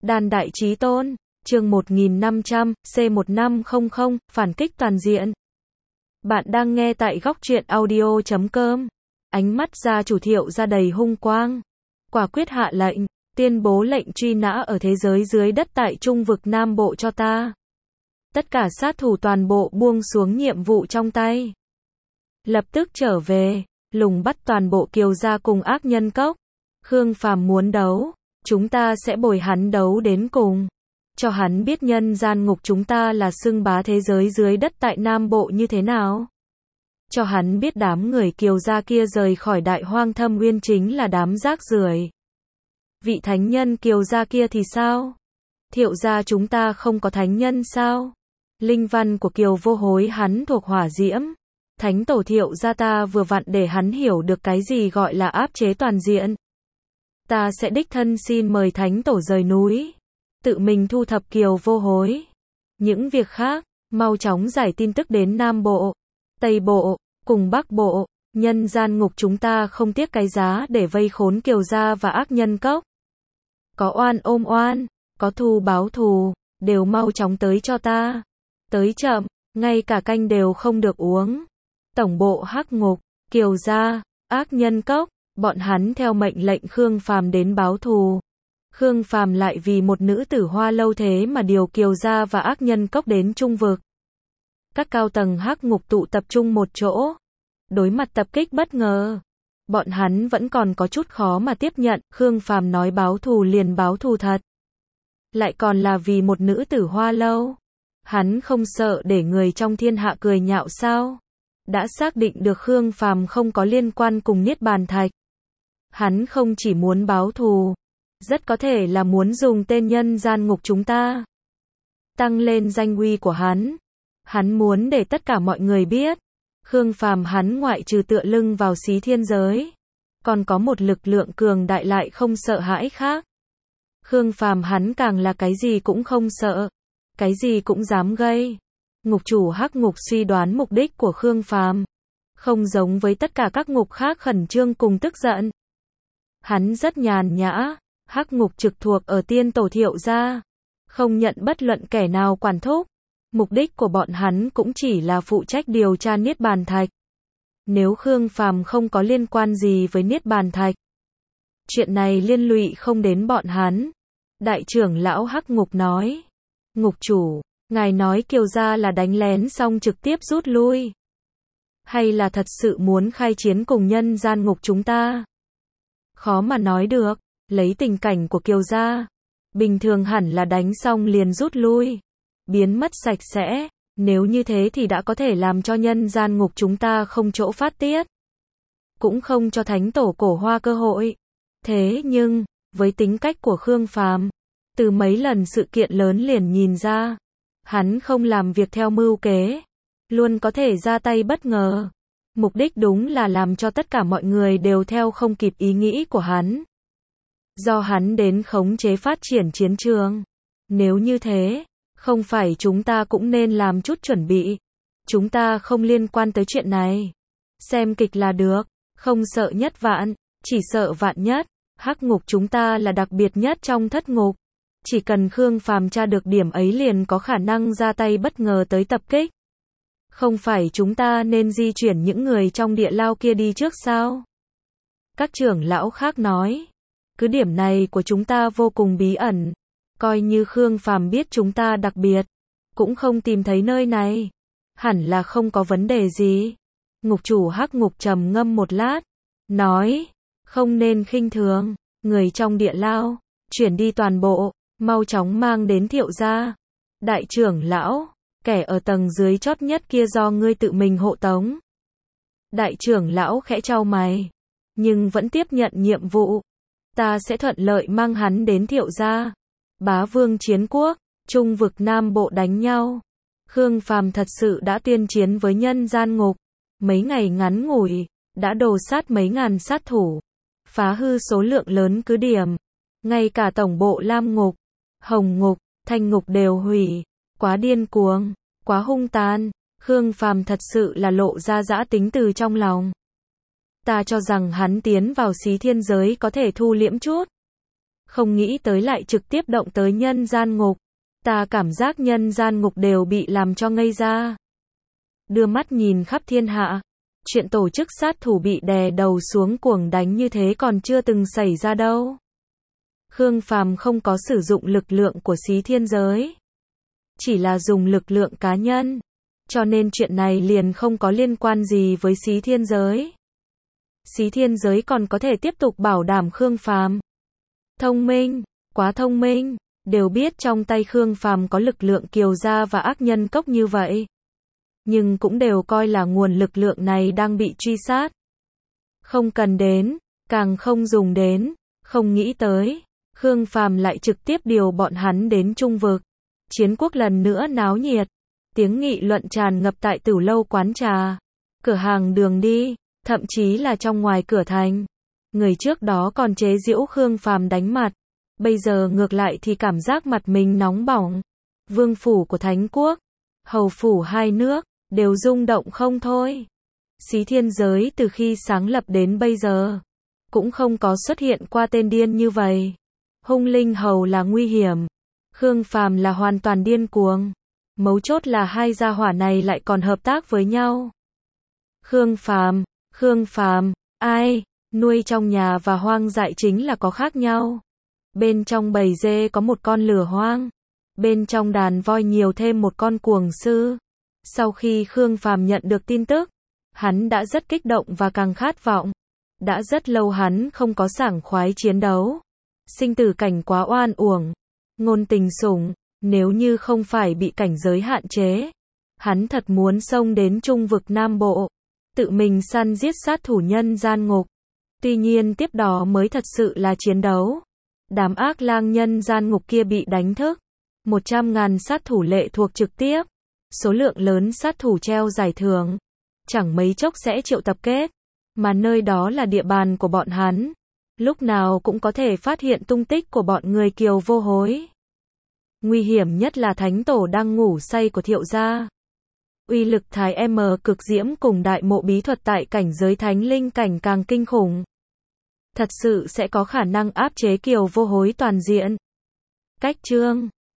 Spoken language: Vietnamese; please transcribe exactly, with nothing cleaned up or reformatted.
Đàn đại chí tôn, chương một nghìn năm trăm, C một năm không không, phản kích toàn diện. Bạn đang nghe tại góc truyện audio chấm com. Ánh mắt gia chủ Thiệu ra đầy hung quang. Quả quyết hạ lệnh, tuyên bố lệnh truy nã ở thế giới dưới đất tại Trung vực Nam Bộ cho ta. Tất cả sát thủ toàn bộ buông xuống nhiệm vụ trong tay. Lập tức trở về, lùng bắt toàn bộ Kiều gia cùng ác nhân cốc. Khương Phàm muốn đấu, chúng ta sẽ bồi hắn đấu đến cùng. Cho hắn biết nhân gian ngục chúng ta là xưng bá thế giới dưới đất tại Nam Bộ như thế nào. Cho hắn biết đám người Kiều gia kia rời khỏi đại hoang thâm uyên chính là đám rác rưởi. Vị thánh nhân Kiều gia kia thì sao? Thiệu gia chúng ta không có thánh nhân sao? Linh văn của Kiều vô hối hắn thuộc hỏa diễm. Thánh tổ Thiệu gia ta vừa vặn để hắn hiểu được cái gì gọi là áp chế toàn diện. Ta sẽ đích thân xin mời thánh tổ rời núi. Tự mình thu thập Kiều vô hối. Những việc khác, mau chóng giải tin tức đến Nam Bộ, Tây Bộ, cùng Bắc Bộ. Nhân gian ngục chúng ta không tiếc cái giá để vây khốn Kiều gia và ác nhân cốc. Có oan ôm oan, có thù báo thù, đều mau chóng tới cho ta. Tới chậm, ngay cả canh đều không được uống. Tổng bộ hắc ngục, Kiều gia, ác nhân cốc, bọn hắn theo mệnh lệnh Khương Phàm đến báo thù. Khương Phàm lại vì một nữ tử Hoa Lâu thế mà điều Kiều gia và ác nhân cốc đến Trung vực. Các cao tầng hắc ngục tụ tập trung một chỗ. Đối mặt tập kích bất ngờ, bọn hắn vẫn còn có chút khó mà tiếp nhận. Khương Phàm nói báo thù liền báo thù thật. Lại còn là vì một nữ tử Hoa Lâu. Hắn không sợ để người trong thiên hạ cười nhạo sao? Đã xác định được Khương Phàm không có liên quan cùng Niết Bàn Thạch. Hắn không chỉ muốn báo thù, rất có thể là muốn dùng tên nhân gian ngục chúng ta tăng lên danh uy của hắn. Hắn muốn để tất cả mọi người biết, Khương Phàm hắn ngoại trừ tựa lưng vào xí thiên giới, còn có một lực lượng cường đại lại không sợ hãi khác. Khương Phàm hắn càng là cái gì cũng không sợ, cái gì cũng dám gây. Ngục chủ hắc ngục suy đoán mục đích của Khương Phàm, không giống với tất cả các ngục khác khẩn trương cùng tức giận. Hắn rất nhàn nhã, hắc ngục trực thuộc ở tiên tổ Thiệu gia, không nhận bất luận kẻ nào quản thúc. Mục đích của bọn hắn cũng chỉ là phụ trách điều tra Niết Bàn Thạch. Nếu Khương Phàm không có liên quan gì với Niết Bàn Thạch, chuyện này liên lụy không đến bọn hắn. Đại trưởng lão hắc ngục nói, ngục chủ, ngài nói Kiều gia là đánh lén xong trực tiếp rút lui, hay là thật sự muốn khai chiến cùng nhân gian ngục chúng ta? Khó mà nói được, lấy tình cảnh của Kiều gia, bình thường hẳn là đánh xong liền rút lui, biến mất sạch sẽ. Nếu như thế thì đã có thể làm cho nhân gian ngục chúng ta không chỗ phát tiết, cũng không cho thánh tổ Cổ Hoa cơ hội. Thế nhưng, với tính cách của Khương Phàm, từ mấy lần sự kiện lớn liền nhìn ra, hắn không làm việc theo mưu kế, luôn có thể ra tay bất ngờ. Mục đích đúng là làm cho tất cả mọi người đều theo không kịp ý nghĩ của hắn. Do hắn đến khống chế phát triển chiến trường. Nếu như thế, không phải chúng ta cũng nên làm chút chuẩn bị. Chúng ta không liên quan tới chuyện này. Xem kịch là được, không sợ nhất vạn, chỉ sợ vạn nhất. Hắc ngục chúng ta là đặc biệt nhất trong thất ngục. Chỉ cần Khương Phàm tra được điểm ấy liền có khả năng ra tay bất ngờ tới tập kích. Không phải chúng ta nên di chuyển những người trong địa lao kia đi trước sao? Các trưởng lão khác nói, cứ điểm này của chúng ta vô cùng bí ẩn. Coi như Khương Phàm biết chúng ta đặc biệt, cũng không tìm thấy nơi này. Hẳn là không có vấn đề gì. Ngục chủ hắc ngục trầm ngâm một lát, nói, không nên khinh thường, người trong địa lao, chuyển đi toàn bộ, mau chóng mang đến Thiệu gia. Đại trưởng lão, kẻ ở tầng dưới chót nhất kia do ngươi tự mình hộ tống. Đại trưởng lão khẽ chau mày, nhưng vẫn tiếp nhận nhiệm vụ. Ta sẽ thuận lợi mang hắn đến Thiệu gia. Bá vương chiến quốc, Trung vực Nam Bộ đánh nhau. Khương Phàm thật sự đã tuyên chiến với nhân gian ngục. Mấy ngày ngắn ngủi, đã đồ sát mấy ngàn sát thủ, phá hư số lượng lớn cứ điểm. Ngay cả tổng bộ Lam ngục, Hồng ngục, Thanh ngục đều hủy. Quá điên cuồng, quá hung tàn. Khương Phàm thật sự là lộ ra dã tính từ trong lòng. Ta cho rằng hắn tiến vào xí thiên giới có thể thu liễm chút. Không nghĩ tới lại trực tiếp động tới nhân gian ngục. Ta cảm giác nhân gian ngục đều bị làm cho ngây ra. Đưa mắt nhìn khắp thiên hạ. Chuyện tổ chức sát thủ bị đè đầu xuống cuồng đánh như thế còn chưa từng xảy ra đâu. Khương Phàm không có sử dụng lực lượng của xí thiên giới. Chỉ là dùng lực lượng cá nhân. Cho nên chuyện này liền không có liên quan gì với xí thiên giới. Xí thiên giới còn có thể tiếp tục bảo đảm Khương Phàm. Thông minh, quá thông minh, đều biết trong tay Khương Phàm có lực lượng kiều gia và ác nhân cốc như vậy. Nhưng cũng đều coi là nguồn lực lượng này đang bị truy sát. Không cần đến, càng không dùng đến, không nghĩ tới. Khương Phàm lại trực tiếp điều bọn hắn đến Trung Vực. Chiến quốc lần nữa náo nhiệt. Tiếng nghị luận tràn ngập tại Tửu Lâu quán trà, cửa hàng đường đi, thậm chí là trong ngoài cửa thành. Người trước đó còn chế giễu Khương Phàm đánh mặt, bây giờ ngược lại thì cảm giác mặt mình nóng bỏng. Vương phủ của Thánh quốc, hầu phủ hai nước, đều rung động không thôi. Xí thiên giới từ khi sáng lập đến bây giờ, cũng không có xuất hiện qua tên điên như vậy. Hung Linh Hầu là nguy hiểm, Khương Phàm là hoàn toàn điên cuồng. Mấu chốt là hai gia hỏa này lại còn hợp tác với nhau. Khương Phàm, Khương Phàm, ai, nuôi trong nhà và hoang dại chính là có khác nhau. Bên trong bầy dê có một con lửa hoang, bên trong đàn voi nhiều thêm một con cuồng sư. Sau khi Khương Phàm nhận được tin tức, hắn đã rất kích động và càng khát vọng. Đã rất lâu hắn không có sảng khoái chiến đấu. Sinh tử cảnh quá oan uổng, ngôn tình sủng. Nếu như không phải bị cảnh giới hạn chế, hắn thật muốn xông đến Trung Vực Nam Bộ, tự mình săn giết sát thủ nhân gian ngục. Tuy nhiên tiếp đó mới thật sự là chiến đấu. Đám ác lang nhân gian ngục kia bị đánh thức. một trăm ngàn sát thủ lệ thuộc trực tiếp. Số lượng lớn sát thủ treo giải thưởng. Chẳng mấy chốc sẽ triệu tập kết. Mà nơi đó là địa bàn của bọn hắn. Lúc nào cũng có thể phát hiện tung tích của bọn người kiều vô hối. Nguy hiểm nhất là thánh tổ đang ngủ say của Thiệu gia. Uy lực thái M cực diễm cùng đại mộ bí thuật tại cảnh giới thánh linh cảnh càng kinh khủng. Thật sự sẽ có khả năng áp chế kiều vô hối toàn diện. Cách chương